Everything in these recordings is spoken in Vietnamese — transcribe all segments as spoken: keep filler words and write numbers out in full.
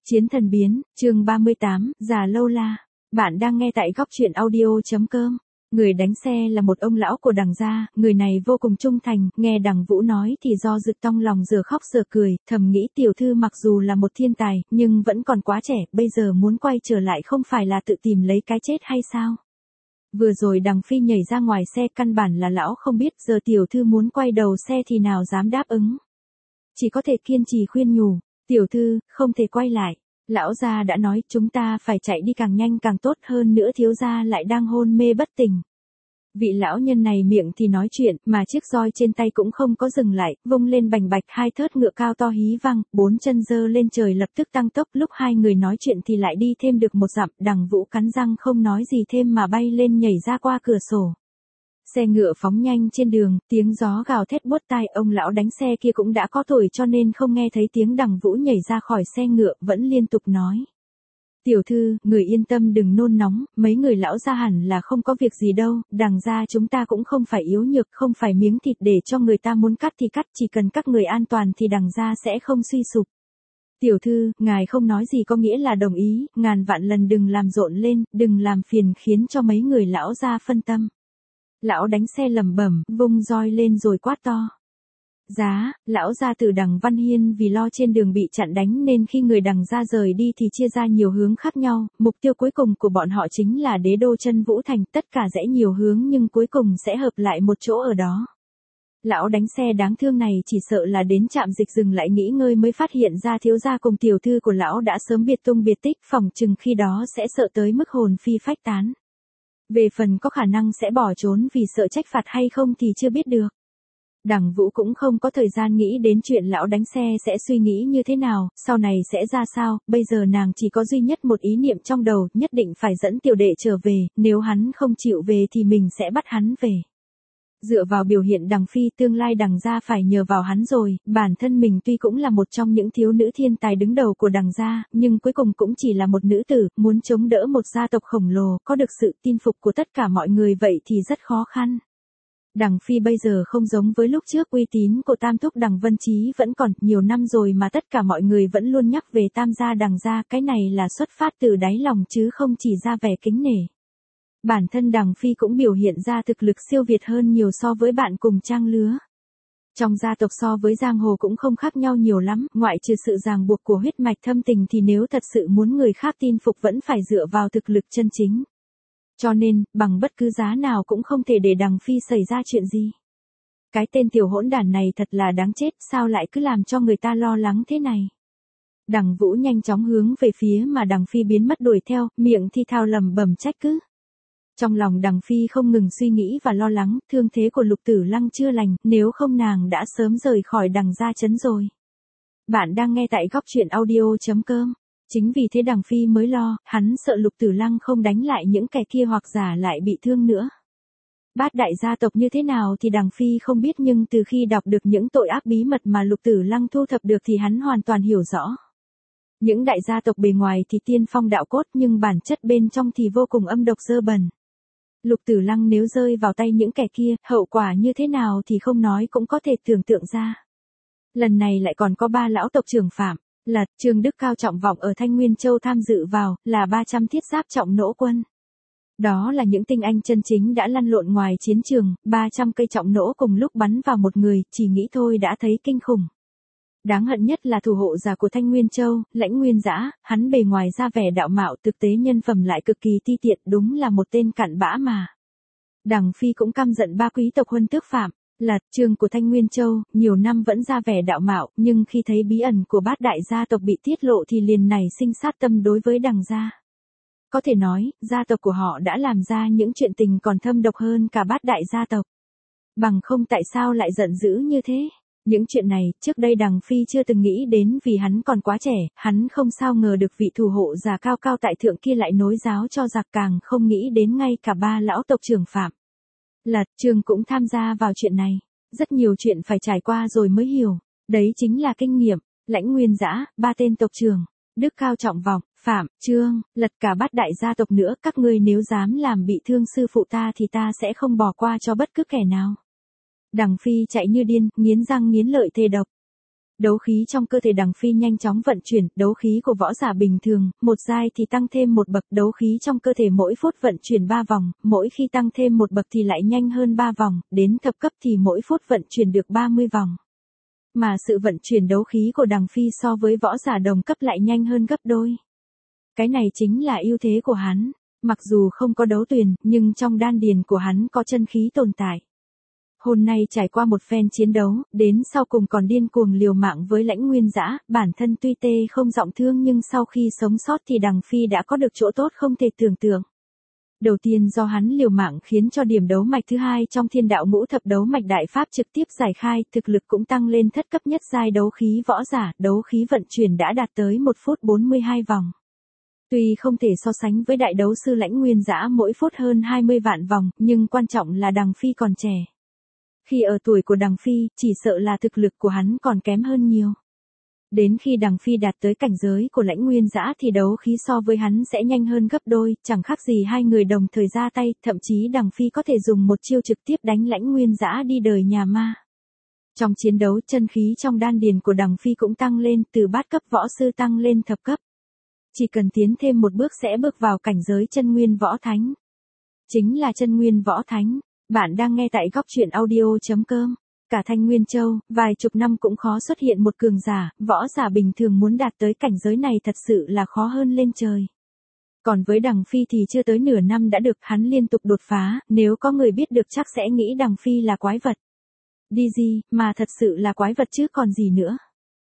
Chiến thần biến, chương ba mươi tám, già lâu la. Bạn đang nghe tại góc truyện audio.com. Người đánh xe là một ông lão của Đằng gia, người này vô cùng trung thành, nghe Đằng Vũ nói thì do dự trong lòng giờ khóc giờ cười, thầm nghĩ tiểu thư mặc dù là một thiên tài, nhưng vẫn còn quá trẻ, bây giờ muốn quay trở lại không phải là tự tìm lấy cái chết hay sao? Vừa rồi Đằng Phi nhảy ra ngoài xe, căn bản là lão không biết, giờ tiểu thư muốn quay đầu xe thì nào dám đáp ứng. Chỉ có thể kiên trì khuyên nhủ, tiểu thư, không thể quay lại. Lão gia đã nói chúng ta phải chạy đi càng nhanh càng tốt, hơn nữa thiếu gia lại đang hôn mê bất tỉnh. Vị lão nhân này miệng thì nói chuyện, mà chiếc roi trên tay cũng không có dừng lại, vung lên bành bạch, hai thớt ngựa cao to hí vang, bốn chân giơ lên trời lập tức tăng tốc, lúc hai người nói chuyện thì lại đi thêm được một dặm, Đằng Vũ cắn răng không nói gì thêm mà bay lên nhảy ra qua cửa sổ. Xe ngựa phóng nhanh trên đường, tiếng gió gào thét buốt tai, ông lão đánh xe kia cũng đã có tuổi cho nên không nghe thấy tiếng Đằng Vũ nhảy ra khỏi xe ngựa, vẫn liên tục nói. Tiểu thư, người yên tâm đừng nôn nóng, mấy người lão gia hẳn là không có việc gì đâu, Đằng gia chúng ta cũng không phải yếu nhược, không phải miếng thịt để cho người ta muốn cắt thì cắt, chỉ cần các người an toàn thì Đằng gia sẽ không suy sụp. Tiểu thư, ngài không nói gì có nghĩa là đồng ý, ngàn vạn lần đừng làm rộn lên, đừng làm phiền khiến cho mấy người lão gia phân tâm. Lão đánh xe lẩm bẩm, vung roi lên rồi quát to. Giá, lão gia tử Đằng Văn Hiên vì lo trên đường bị chặn đánh nên khi người Đằng gia rời đi thì chia ra nhiều hướng khác nhau, mục tiêu cuối cùng của bọn họ chính là đế đô Chân Vũ Thành, tất cả rẽ nhiều hướng nhưng cuối cùng sẽ hợp lại một chỗ ở đó. Lão đánh xe đáng thương này chỉ sợ là đến trạm dịch dừng lại nghỉ ngơi mới phát hiện ra thiếu gia cùng tiểu thư của lão đã sớm biệt tung biệt tích, phỏng chừng khi đó sẽ sợ tới mức hồn phi phách tán. Về phần có khả năng sẽ bỏ trốn vì sợ trách phạt hay không thì chưa biết được. Đằng Vũ cũng không có thời gian nghĩ đến chuyện lão đánh xe sẽ suy nghĩ như thế nào, sau này sẽ ra sao, bây giờ nàng chỉ có duy nhất một ý niệm trong đầu, nhất định phải dẫn tiểu đệ trở về, nếu hắn không chịu về thì mình sẽ bắt hắn về. Dựa vào biểu hiện Đằng Phi tương lai Đằng gia phải nhờ vào hắn rồi, bản thân mình tuy cũng là một trong những thiếu nữ thiên tài đứng đầu của Đằng gia, nhưng cuối cùng cũng chỉ là một nữ tử, muốn chống đỡ một gia tộc khổng lồ, có được sự tin phục của tất cả mọi người vậy thì rất khó khăn. Đằng Phi bây giờ không giống với lúc trước, uy tín của tam thúc Đằng Vân Chí vẫn còn, nhiều năm rồi mà tất cả mọi người vẫn luôn nhắc về tam gia Đằng gia, cái này là xuất phát từ đáy lòng chứ không chỉ ra vẻ kính nể. Bản thân Đằng Phi cũng biểu hiện ra thực lực siêu việt hơn nhiều so với bạn cùng trang lứa. Trong gia tộc so với giang hồ cũng không khác nhau nhiều lắm, ngoại trừ sự ràng buộc của huyết mạch thâm tình thì nếu thật sự muốn người khác tin phục vẫn phải dựa vào thực lực chân chính. Cho nên, bằng bất cứ giá nào cũng không thể để Đằng Phi xảy ra chuyện gì. Cái tên tiểu hỗn đản này thật là đáng chết, sao lại cứ làm cho người ta lo lắng thế này. Đằng Vũ nhanh chóng hướng về phía mà Đằng Phi biến mất đuổi theo, miệng thi thao lầm bầm trách cứ. Trong lòng Đằng Phi không ngừng suy nghĩ và lo lắng, thương thế của Lục Tử Lăng chưa lành, nếu không nàng đã sớm rời khỏi Đằng gia trấn rồi. Bạn đang nghe tại góc truyện audio.com. Chính vì thế Đằng Phi mới lo, hắn sợ Lục Tử Lăng không đánh lại những kẻ kia hoặc giả lại bị thương nữa. Bát đại gia tộc như thế nào thì Đằng Phi không biết, nhưng từ khi đọc được những tội ác bí mật mà Lục Tử Lăng thu thập được thì hắn hoàn toàn hiểu rõ. Những đại gia tộc bề ngoài thì tiên phong đạo cốt nhưng bản chất bên trong thì vô cùng âm độc dơ bẩn. Lục Tử Lăng nếu rơi vào tay những kẻ kia, hậu quả như thế nào thì không nói cũng có thể tưởng tượng ra. Lần này lại còn có ba lão tộc trưởng Phạm, Lật, Trương Đức Cao trọng vọng ở Thanh Nguyên Châu tham dự vào, là ba trăm thiết giáp trọng nỗ quân. Đó là những tinh anh chân chính đã lăn lộn ngoài chiến trường, ba trăm cây trọng nỗ cùng lúc bắn vào một người, chỉ nghĩ thôi đã thấy kinh khủng. Đáng hận nhất là thủ hộ giả của Thanh Nguyên Châu, Lãnh Nguyên Dã, hắn bề ngoài ra vẻ đạo mạo, thực tế nhân phẩm lại cực kỳ ti tiện, đúng là một tên cặn bã mà. Đằng Phi cũng căm giận ba quý tộc huân tước Phạm, Lật, Trương của Thanh Nguyên Châu, nhiều năm vẫn ra vẻ đạo mạo, nhưng khi thấy bí ẩn của bát đại gia tộc bị tiết lộ thì liền nảy sinh sát tâm đối với Đằng gia. Có thể nói, gia tộc của họ đã làm ra những chuyện tình còn thâm độc hơn cả bát đại gia tộc. Bằng không tại sao lại giận dữ như thế? Những chuyện này, trước đây Đằng Phi chưa từng nghĩ đến vì hắn còn quá trẻ, hắn không sao ngờ được vị thủ hộ già cao cao tại thượng kia lại nối giáo cho giặc, càng không nghĩ đến ngay cả ba lão tộc trưởng Phạm, Lật, Trương cũng tham gia vào chuyện này. Rất nhiều chuyện phải trải qua rồi mới hiểu, đấy chính là kinh nghiệm. Lãnh Nguyên Dã, ba tên tộc trưởng, Đức Cao trọng vọng, Phạm, Trương, Lật cả bát đại gia tộc nữa, các ngươi nếu dám làm bị thương sư phụ ta thì ta sẽ không bỏ qua cho bất cứ kẻ nào. Đằng Phi chạy như điên, nghiến răng nghiến lợi thề độc. Đấu khí trong cơ thể Đằng Phi nhanh chóng vận chuyển, đấu khí của võ giả bình thường, một giai thì tăng thêm một bậc, đấu khí trong cơ thể mỗi phút vận chuyển ba vòng, mỗi khi tăng thêm một bậc thì lại nhanh hơn ba vòng, đến thập cấp thì mỗi phút vận chuyển được ba mươi vòng. Mà sự vận chuyển đấu khí của Đằng Phi so với võ giả đồng cấp lại nhanh hơn gấp đôi. Cái này chính là ưu thế của hắn, mặc dù không có đấu tuyền, nhưng trong đan điền của hắn có chân khí tồn tại. Hôm nay trải qua một phen chiến đấu, đến sau cùng còn điên cuồng liều mạng với Lãnh Nguyên Dã, bản thân tuy tê không trọng thương nhưng sau khi sống sót thì Đằng Phi đã có được chỗ tốt không thể tưởng tượng. Đầu tiên do hắn liều mạng khiến cho điểm đấu mạch thứ hai trong Thiên Đạo Ngũ Thập Đấu Mạch Đại Pháp trực tiếp giải khai, thực lực cũng tăng lên thất cấp nhất giai đấu khí võ giả, đấu khí vận chuyển đã đạt tới một phút bốn mươi hai vòng. Tuy không thể so sánh với đại đấu sư Lãnh Nguyên Dã mỗi phút hơn hai mươi vạn vòng, nhưng quan trọng là Đằng Phi còn trẻ. Khi ở tuổi của Đằng Phi, chỉ sợ là thực lực của hắn còn kém hơn nhiều. Đến khi Đằng Phi đạt tới cảnh giới của Lãnh Nguyên Dã thì đấu khí so với hắn sẽ nhanh hơn gấp đôi, chẳng khác gì hai người đồng thời ra tay, thậm chí Đằng Phi có thể dùng một chiêu trực tiếp đánh Lãnh Nguyên Dã đi đời nhà ma. Trong chiến đấu, chân khí trong đan điền của Đằng Phi cũng tăng lên, từ bát cấp võ sư tăng lên thập cấp. Chỉ cần tiến thêm một bước sẽ bước vào cảnh giới chân nguyên võ thánh. Chính là chân nguyên võ thánh. Bạn đang nghe tại góc truyện audio chấm com. Cả Thanh Nguyên Châu, vài chục năm cũng khó xuất hiện một cường giả, võ giả bình thường muốn đạt tới cảnh giới này thật sự là khó hơn lên trời. Còn với Đằng Phi thì chưa tới nửa năm đã được hắn liên tục đột phá, nếu có người biết được chắc sẽ nghĩ Đằng Phi là quái vật. Đi gì, mà thật sự là quái vật chứ còn gì nữa.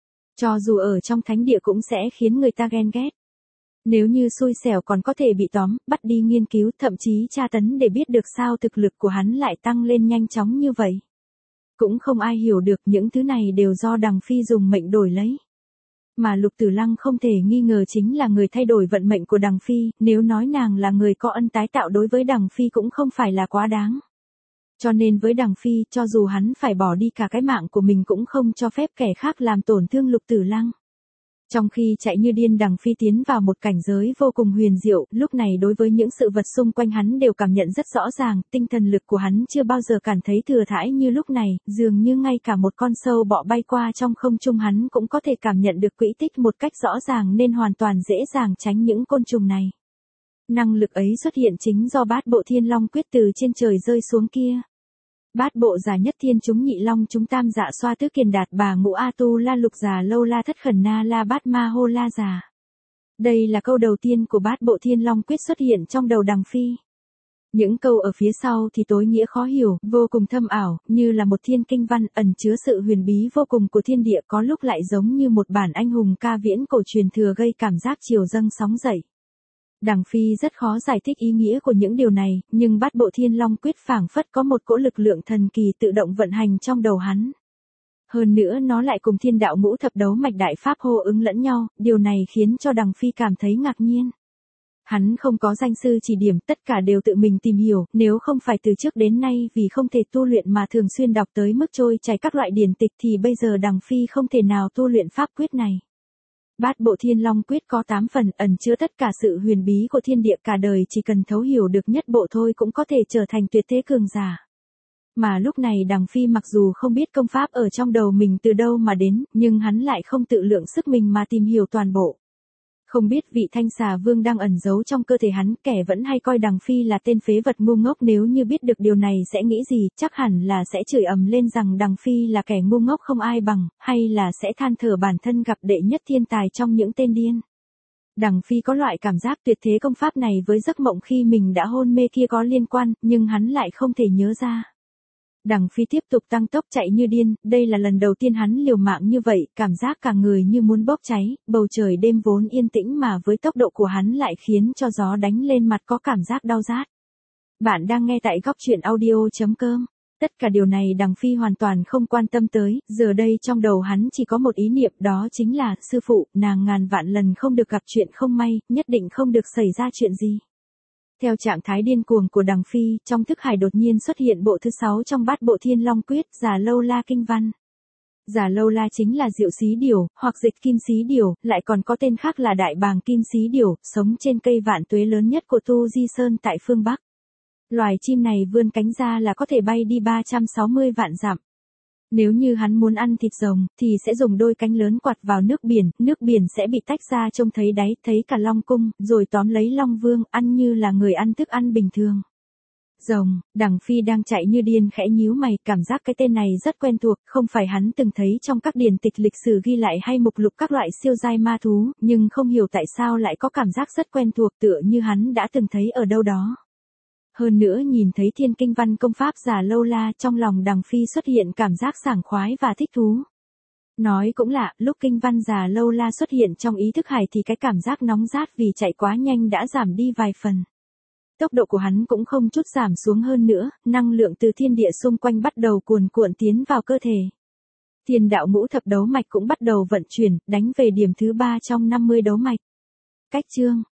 Cho dù ở trong thánh địa cũng sẽ khiến người ta ghen ghét. Nếu như xui xẻo còn có thể bị tóm, bắt đi nghiên cứu, thậm chí tra tấn để biết được sao thực lực của hắn lại tăng lên nhanh chóng như vậy. Cũng không ai hiểu được những thứ này đều do Đằng Phi dùng mệnh đổi lấy. Mà Lục Tử Lăng không thể nghi ngờ chính là người thay đổi vận mệnh của Đằng Phi, nếu nói nàng là người có ân tái tạo đối với Đằng Phi cũng không phải là quá đáng. Cho nên với Đằng Phi, cho dù hắn phải bỏ đi cả cái mạng của mình cũng không cho phép kẻ khác làm tổn thương Lục Tử Lăng. Trong khi chạy như điên Đằng Phi tiến vào một cảnh giới vô cùng huyền diệu, lúc này đối với những sự vật xung quanh hắn đều cảm nhận rất rõ ràng, tinh thần lực của hắn chưa bao giờ cảm thấy thừa thãi như lúc này, dường như ngay cả một con sâu bọ bay qua trong không trung hắn cũng có thể cảm nhận được quỹ tích một cách rõ ràng nên hoàn toàn dễ dàng tránh những côn trùng này. Năng lực ấy xuất hiện chính do bát bộ Thiên Long quyết từ trên trời rơi xuống kia. Bát bộ giả nhất thiên chúng nhị long chúng tam dạ xoa tứ kiền đạt bà ngũ a tu la lục già lâu la thất khẩn na la bát ma hô la già. Đây là câu đầu tiên của bát bộ Thiên Long quyết xuất hiện trong đầu Đằng Phi. Những câu ở phía sau thì tối nghĩa khó hiểu, vô cùng thâm ảo, như là một thiên kinh văn ẩn chứa sự huyền bí vô cùng của thiên địa, có lúc lại giống như một bản anh hùng ca viễn cổ truyền thừa gây cảm giác triều dâng sóng dậy. Đằng Phi rất khó giải thích ý nghĩa của những điều này, nhưng bát bộ Thiên Long quyết phảng phất có một cỗ lực lượng thần kỳ tự động vận hành trong đầu hắn. Hơn nữa nó lại cùng Thiên Đạo Ngũ Thập Đấu Mạch Đại Pháp hô ứng lẫn nhau, điều này khiến cho Đằng Phi cảm thấy ngạc nhiên. Hắn không có danh sư chỉ điểm, tất cả đều tự mình tìm hiểu, nếu không phải từ trước đến nay vì không thể tu luyện mà thường xuyên đọc tới mức trôi chảy các loại điển tịch thì bây giờ Đằng Phi không thể nào tu luyện pháp quyết này. Bát bộ Thiên Long quyết có tám phần ẩn chứa tất cả sự huyền bí của thiên địa, cả đời chỉ cần thấu hiểu được nhất bộ thôi cũng có thể trở thành tuyệt thế cường giả. Mà lúc này Đằng Phi mặc dù không biết công pháp ở trong đầu mình từ đâu mà đến, nhưng hắn lại không tự lượng sức mình mà tìm hiểu toàn bộ. Không biết vị Thanh Xà Vương đang ẩn giấu trong cơ thể hắn, kẻ vẫn hay coi Đằng Phi là tên phế vật ngu ngốc, nếu như biết được điều này sẽ nghĩ gì, chắc hẳn là sẽ chửi ầm lên rằng Đằng Phi là kẻ ngu ngốc không ai bằng, hay là sẽ than thở bản thân gặp đệ nhất thiên tài trong những tên điên. Đằng Phi có loại cảm giác tuyệt thế công pháp này với giấc mộng khi mình đã hôn mê kia có liên quan, nhưng hắn lại không thể nhớ ra. Đằng Phi tiếp tục tăng tốc chạy như điên, đây là lần đầu tiên hắn liều mạng như vậy, cảm giác cả người như muốn bốc cháy, bầu trời đêm vốn yên tĩnh mà với tốc độ của hắn lại khiến cho gió đánh lên mặt có cảm giác đau rát. Bạn đang nghe tại góc truyện audio chấm com. Tất cả điều này Đằng Phi hoàn toàn không quan tâm tới, giờ đây trong đầu hắn chỉ có một ý niệm, đó chính là, sư phụ, nàng ngàn vạn lần không được gặp chuyện không may, nhất định không được xảy ra chuyện gì. Theo trạng thái điên cuồng của Đằng Phi, trong thức hải đột nhiên xuất hiện bộ thứ sáu trong bát bộ Thiên Long quyết, Già Lâu La Kinh Văn. Già Lâu La chính là diệu xí điểu, hoặc dịch kim xí điểu, lại còn có tên khác là đại bàng kim xí điểu, sống trên cây vạn tuế lớn nhất của Tu Di Sơn tại phương Bắc. Loài chim này vươn cánh ra là có thể bay đi ba trăm sáu mươi vạn dặm. Nếu như hắn muốn ăn thịt rồng, thì sẽ dùng đôi cánh lớn quạt vào nước biển, nước biển sẽ bị tách ra trông thấy đáy, thấy cả Long cung, rồi tóm lấy Long Vương, ăn như là người ăn thức ăn bình thường. Rồng, Đằng Phi đang chạy như điên khẽ nhíu mày, cảm giác cái tên này rất quen thuộc, không phải hắn từng thấy trong các điển tịch lịch sử ghi lại hay mục lục các loại siêu giai ma thú, nhưng không hiểu tại sao lại có cảm giác rất quen thuộc tựa như hắn đã từng thấy ở đâu đó. Hơn nữa nhìn thấy thiên kinh văn công pháp già lâu la trong lòng Đằng Phi xuất hiện cảm giác sảng khoái và thích thú. Nói cũng lạ, lúc kinh văn già lâu la xuất hiện trong ý thức hải thì cái cảm giác nóng rát vì chạy quá nhanh đã giảm đi vài phần. Tốc độ của hắn cũng không chút giảm xuống hơn nữa, năng lượng từ thiên địa xung quanh bắt đầu cuồn cuộn tiến vào cơ thể. Thiên đạo ngũ thập đấu mạch cũng bắt đầu vận chuyển, đánh về điểm thứ ba trong năm mươi đấu mạch. Cách chương